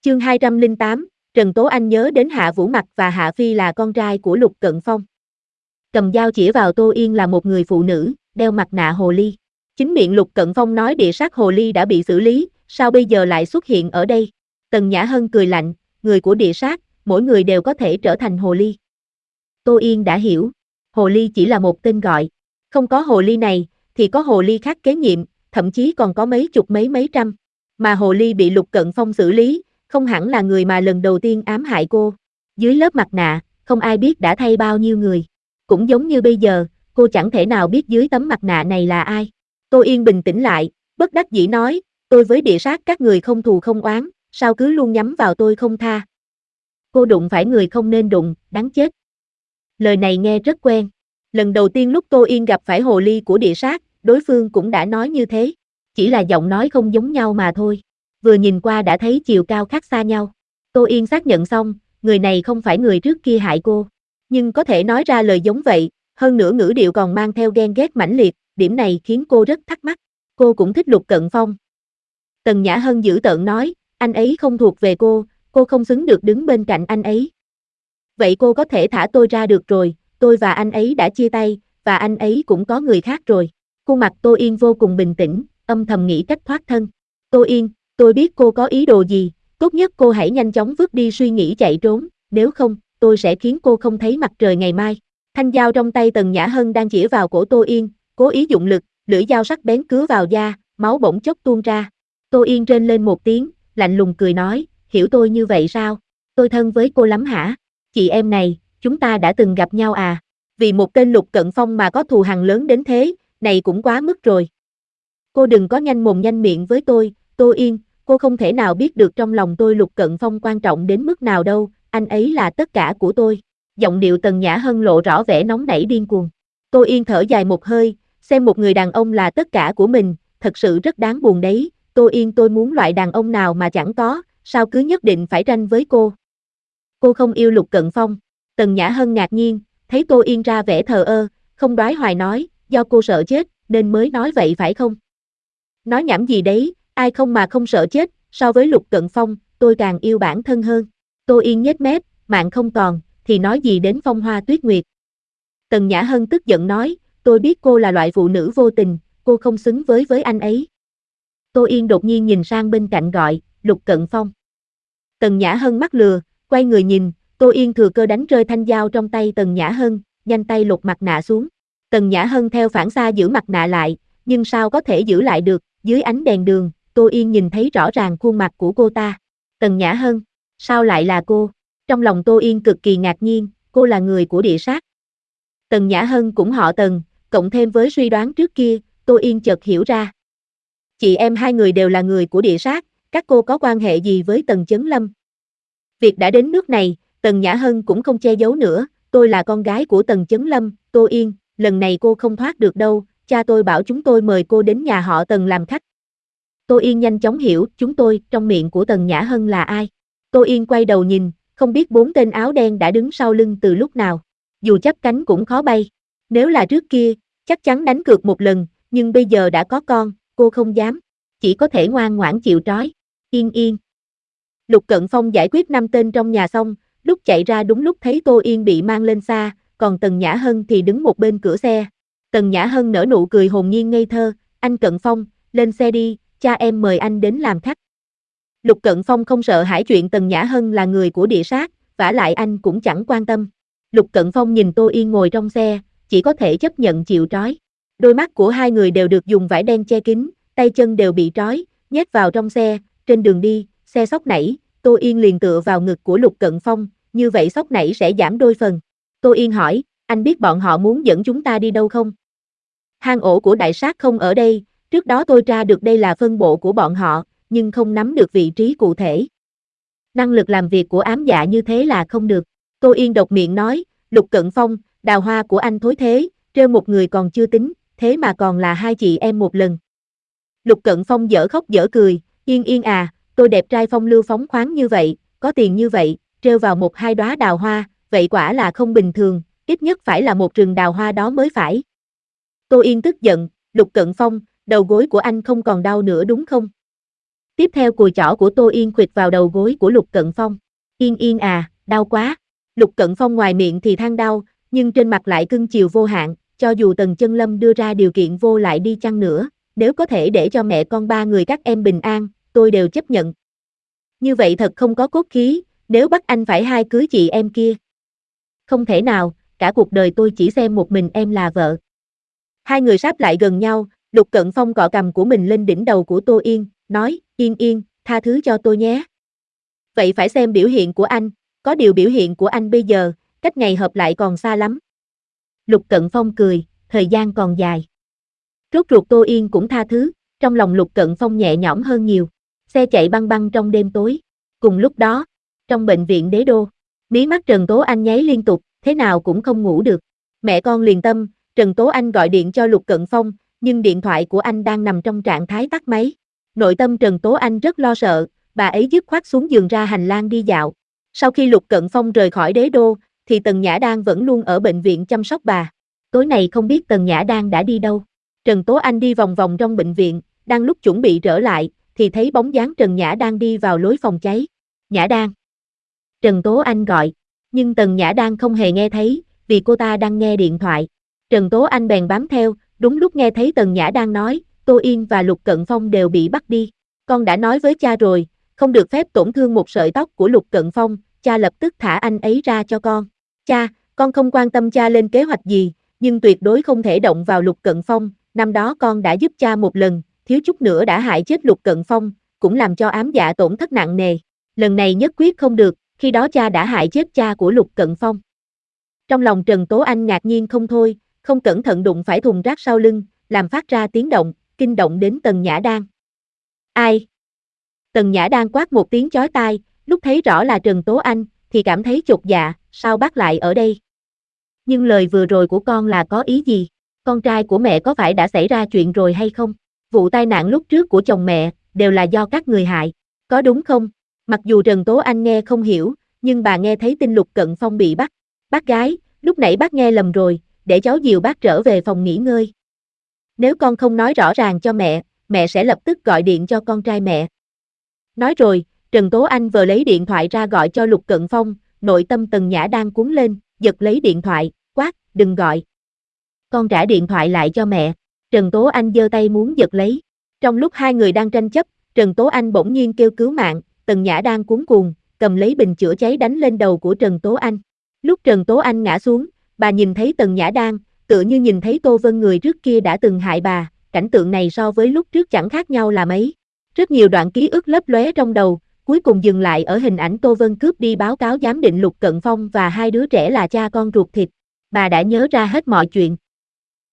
Chương 208, Trần Tố Anh nhớ đến Hạ Vũ Mặc và Hạ Phi là con trai của Lục Cận Phong. Cầm dao chĩa vào Tô Yên là một người phụ nữ, đeo mặt nạ hồ ly. Chính miệng Lục Cận Phong nói địa sát hồ ly đã bị xử lý, sao bây giờ lại xuất hiện ở đây? Tần Nhã Hân cười lạnh, người của địa sát, mỗi người đều có thể trở thành hồ ly. Tô Yên đã hiểu, hồ ly chỉ là một tên gọi. Không có hồ ly này, thì có hồ ly khác kế nhiệm, thậm chí còn có mấy chục mấy trăm. Mà hồ ly bị Lục Cận Phong xử lý, không hẳn là người mà lần đầu tiên ám hại cô. Dưới lớp mặt nạ, không ai biết đã thay bao nhiêu người. Cũng giống như bây giờ, cô chẳng thể nào biết dưới tấm mặt nạ này là ai. Tô Yên bình tĩnh lại, bất đắc dĩ nói, tôi với địa sát các người không thù không oán, sao cứ luôn nhắm vào tôi không tha. Cô đụng phải người không nên đụng, đáng chết. Lời này nghe rất quen. Lần đầu tiên lúc Tô Yên gặp phải hồ ly của địa sát, đối phương cũng đã nói như thế. Chỉ là giọng nói không giống nhau mà thôi. Vừa nhìn qua đã thấy chiều cao khác xa nhau. Tô Yên xác nhận xong, người này không phải người trước kia hại cô. Nhưng có thể nói ra lời giống vậy, hơn nữa ngữ điệu còn mang theo ghen ghét mãnh liệt, điểm này khiến cô rất thắc mắc. Cô cũng thích Lục Cận Phong. Tần Nhã Hân dữ tợn nói, anh ấy không thuộc về cô không xứng được đứng bên cạnh anh ấy. Vậy cô có thể thả tôi ra được rồi, tôi và anh ấy đã chia tay, và anh ấy cũng có người khác rồi. Khuôn mặt Tô Yên vô cùng bình tĩnh, âm thầm nghĩ cách thoát thân. Tô Yên, tôi biết cô có ý đồ gì, tốt nhất cô hãy nhanh chóng vứt đi suy nghĩ chạy trốn, nếu không, tôi sẽ khiến cô không thấy mặt trời ngày mai. Thanh dao trong tay Tần Nhã Hân đang chĩa vào cổ Tô Yên, cố ý dụng lực, lưỡi dao sắc bén cứa vào da, máu bỗng chốc tuôn ra. Tô Yên rên lên một tiếng, lạnh lùng cười nói, hiểu tôi như vậy sao? Tôi thân với cô lắm hả? Chị em này, chúng ta đã từng gặp nhau à? Vì một tên Lục Cận Phong mà có thù hằn lớn đến thế, này cũng quá mức rồi. Cô đừng có nhanh mồm nhanh miệng với tôi, Tô Yên, cô không thể nào biết được trong lòng tôi Lục Cận Phong quan trọng đến mức nào đâu, anh ấy là tất cả của tôi. Giọng điệu Tần Nhã Hân lộ rõ vẻ nóng nảy điên cuồng. Tô Yên thở dài một hơi, xem một người đàn ông là tất cả của mình, thật sự rất đáng buồn đấy. Tô Yên, tôi muốn loại đàn ông nào mà chẳng có, sao cứ nhất định phải tranh với cô? Cô không yêu Lục Cận Phong. Tần Nhã Hân ngạc nhiên, thấy Tô Yên ra vẻ thờ ơ, không đoái hoài nói, do cô sợ chết, nên mới nói vậy phải không? Nói nhảm gì đấy, ai không mà không sợ chết, so với Lục Cận Phong, tôi càng yêu bản thân hơn. Tô Yên nhếch mép, mạng không còn, thì nói gì đến phong hoa tuyết nguyệt. Tần Nhã Hân tức giận nói, tôi biết cô là loại phụ nữ vô tình, cô không xứng với anh ấy. Tô Yên đột nhiên nhìn sang bên cạnh gọi, Lục Cận Phong. Tần Nhã Hân mắc lừa, quay người nhìn, Tô Yên thừa cơ đánh rơi thanh dao trong tay Tần Nhã Hân, nhanh tay lột mặt nạ xuống. Tần Nhã Hân theo phản xạ giữ mặt nạ lại, nhưng sao có thể giữ lại được, dưới ánh đèn đường, Tô Yên nhìn thấy rõ ràng khuôn mặt của cô ta. Tần Nhã Hân, sao lại là cô? Trong lòng Tô Yên cực kỳ ngạc nhiên, cô là người của địa sát. Tần Nhã Hân cũng họ Tần, cộng thêm với suy đoán trước kia, Tô Yên chợt hiểu ra. Chị em hai người đều là người của địa sát, các cô có quan hệ gì với Tần Chấn Lâm? Việc đã đến nước này, Tần Nhã Hân cũng không che giấu nữa, tôi là con gái của Tần Chấn Lâm, Tô Yên, lần này cô không thoát được đâu, cha tôi bảo chúng tôi mời cô đến nhà họ Tần làm khách. Tô Yên nhanh chóng hiểu, chúng tôi, trong miệng của Tần Nhã Hân là ai? Tô Yên quay đầu nhìn, không biết bốn tên áo đen đã đứng sau lưng từ lúc nào. Dù chắp cánh cũng khó bay. Nếu là trước kia, chắc chắn đánh cược một lần, nhưng bây giờ đã có con, cô không dám. Chỉ có thể ngoan ngoãn chịu trói. Yên yên. Lục Cận Phong giải quyết 5 tên trong nhà xong, lúc chạy ra đúng lúc thấy Tô Yên bị mang lên xa, còn Tần Nhã Hân thì đứng một bên cửa xe. Tần Nhã Hân nở nụ cười hồn nhiên ngây thơ, anh Cận Phong, lên xe đi, cha em mời anh đến làm khách. Lục Cận Phong không sợ hãi chuyện Tần Nhã Hân là người của địa sát, vả lại anh cũng chẳng quan tâm. Lục Cận Phong nhìn Tô Yên ngồi trong xe, chỉ có thể chấp nhận chịu trói. Đôi mắt của hai người đều được dùng vải đen che kín, tay chân đều bị trói, nhét vào trong xe, trên đường đi, xe xóc nảy, Tô Yên liền tựa vào ngực của Lục Cận Phong, như vậy xóc nảy sẽ giảm đôi phần. Tô Yên hỏi, anh biết bọn họ muốn dẫn chúng ta đi đâu không? Hang ổ của đại sát không ở đây, trước đó tôi tra được đây là phân bộ của bọn họ, nhưng không nắm được vị trí cụ thể. Năng lực làm việc của ám dạ như thế là không được. Tô Yên đột miệng nói, Lục Cận Phong, đào hoa của anh thối thế, trêu một người còn chưa tính, thế mà còn là hai chị em một lần. Lục Cận Phong dở khóc dở cười, Yên yên à, tôi đẹp trai phong lưu phóng khoáng như vậy, có tiền như vậy, trêu vào một hai đóa đào hoa, vậy quả là không bình thường, ít nhất phải là một rừng đào hoa đó mới phải. Tô Yên tức giận, Lục Cận Phong, đầu gối của anh không còn đau nữa đúng không? Tiếp theo cùi chỏ của Tô Yên khuỵt vào đầu gối của Lục Cận Phong. Yên Yên à, đau quá. Lục Cận Phong ngoài miệng thì than đau, nhưng trên mặt lại cưng chiều vô hạn, cho dù Tần Chân Lâm đưa ra điều kiện vô lại đi chăng nữa, nếu có thể để cho mẹ con ba người các em bình an, tôi đều chấp nhận. Như vậy thật không có cốt khí, nếu bắt anh phải hai cưới chị em kia. Không thể nào, cả cuộc đời tôi chỉ xem một mình em là vợ. Hai người sáp lại gần nhau, Lục Cận Phong cọ cằm của mình lên đỉnh đầu của Tô Yên, nói, Yên Yên, tha thứ cho tôi nhé. Vậy phải xem biểu hiện của anh, có điều biểu hiện của anh bây giờ, cách ngày hợp lại còn xa lắm. Lục Cận Phong cười, thời gian còn dài. Rốt ruột Tô Yên cũng tha thứ, trong lòng Lục Cận Phong nhẹ nhõm hơn nhiều. Xe chạy băng băng trong đêm tối. Cùng lúc đó, trong bệnh viện Đế Đô, mí mắt Trần Tố Anh nháy liên tục, thế nào cũng không ngủ được. Mẹ con liền tâm, Trần Tố Anh gọi điện cho Lục Cận Phong, nhưng điện thoại của anh đang nằm trong trạng thái tắt máy. Nội tâm Trần Tố Anh rất lo sợ, bà ấy dứt khoát xuống giường ra hành lang đi dạo. Sau khi Lục Cận Phong rời khỏi Đế Đô, thì Tần Nhã Đan vẫn luôn ở bệnh viện chăm sóc bà. Tối nay không biết Tần Nhã Đan đã đi đâu. Trần Tố Anh đi vòng vòng trong bệnh viện, đang lúc chuẩn bị trở lại, thì thấy bóng dáng Trần Nhã Đan đi vào lối phòng cháy. Nhã Đan. Trần Tố Anh gọi, nhưng Tần Nhã Đan không hề nghe thấy, vì cô ta đang nghe điện thoại. Trần Tố Anh bèn bám theo, đúng lúc nghe thấy Tần Nhã Đan nói, Tô Yên và Lục Cận Phong đều bị bắt đi. Con đã nói với cha rồi, không được phép tổn thương một sợi tóc của Lục Cận Phong, cha lập tức thả anh ấy ra cho con. Cha, con không quan tâm cha lên kế hoạch gì, nhưng tuyệt đối không thể động vào Lục Cận Phong, năm đó con đã giúp cha một lần, thiếu chút nữa đã hại chết Lục Cận Phong, cũng làm cho ám dạ tổn thất nặng nề. Lần này nhất quyết không được, khi đó cha đã hại chết cha của Lục Cận Phong. Trong lòng Trần Tố Anh ngạc nhiên không thôi, không cẩn thận đụng phải thùng rác sau lưng, làm phát ra tiếng động, kinh động đến Tần Nhã Đan. Ai? Tần Nhã Đan quát một tiếng chói tai, lúc thấy rõ là Trần Tố Anh, thì cảm thấy chột dạ, sao bác lại ở đây? Nhưng lời vừa rồi của con là có ý gì? Con trai của mẹ có phải đã xảy ra chuyện rồi hay không? Vụ tai nạn lúc trước của chồng mẹ, đều là do các người hại, có đúng không? Mặc dù Trần Tố Anh nghe không hiểu, nhưng bà nghe thấy tin Lục Cận Phong bị bắt. Bác gái, lúc nãy bác nghe lầm rồi, để cháu dìu bác trở về phòng nghỉ ngơi. Nếu con không nói rõ ràng cho mẹ sẽ lập tức gọi điện cho con trai mẹ. Nói rồi, Trần Tố Anh vừa lấy điện thoại ra gọi cho Lục Cận Phong, nội tâm Tần Nhã đang cuốn lên, giật lấy điện thoại, quát, đừng gọi. Con trả điện thoại lại cho mẹ. Trần Tố Anh giơ tay muốn giật lấy. Trong lúc hai người đang tranh chấp, Trần Tố Anh bỗng nhiên kêu cứu mạng, Tần Nhã đang cuống cuồng, cầm lấy bình chữa cháy đánh lên đầu của Trần Tố Anh. Lúc Trần Tố Anh ngã xuống, bà nhìn thấy Tần Nhã Đan, tựa như nhìn thấy Tô Vân người trước kia đã từng hại bà, cảnh tượng này so với lúc trước chẳng khác nhau là mấy. Rất nhiều đoạn ký ức lấp lóe trong đầu, cuối cùng dừng lại ở hình ảnh Tô Vân cướp đi báo cáo giám định Lục Cận Phong và hai đứa trẻ là cha con ruột thịt. Bà đã nhớ ra hết mọi chuyện.